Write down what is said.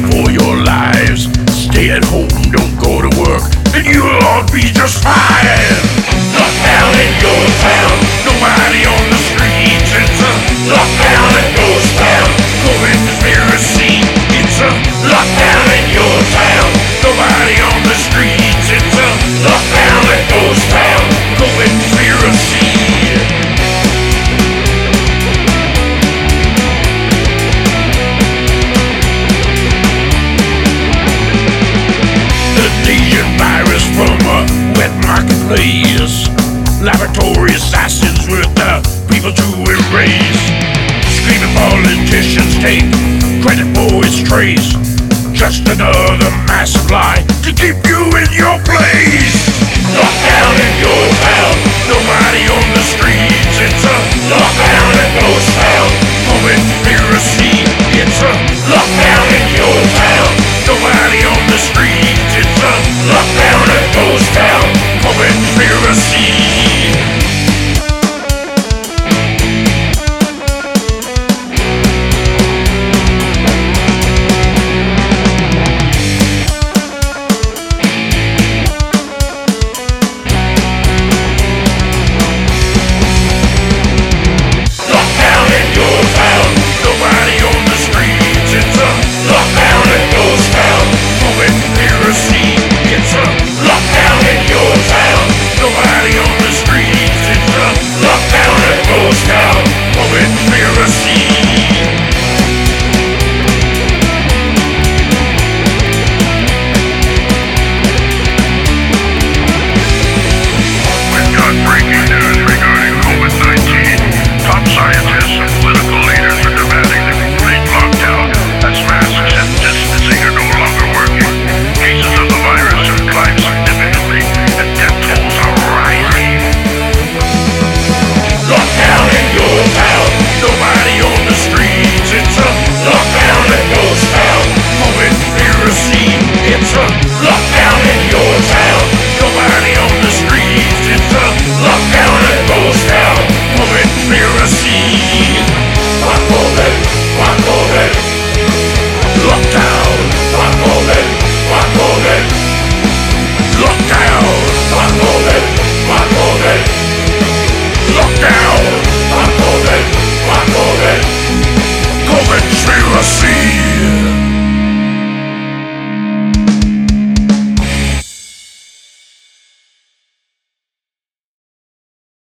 for your lives. Stay at home, don't go to work, and you'll all be just fine. Lockdown in your town, nobody on the streets. It's a lockdown at Ghost Town, COVID conspiracy. It's a lockdown in your town, nobody on the streets. It's a lockdown at Ghost Town, COVID conspiracy. Virus from a wet marketplace. Laboratory assassins with the people to erase. Screaming politicians take credit for its trace. Just another massive lie to keep you in your place. Lockdown in your town, nobody on the streets. It's a lockdown at Ghost Town, COVID conspiracy. It's a lockdown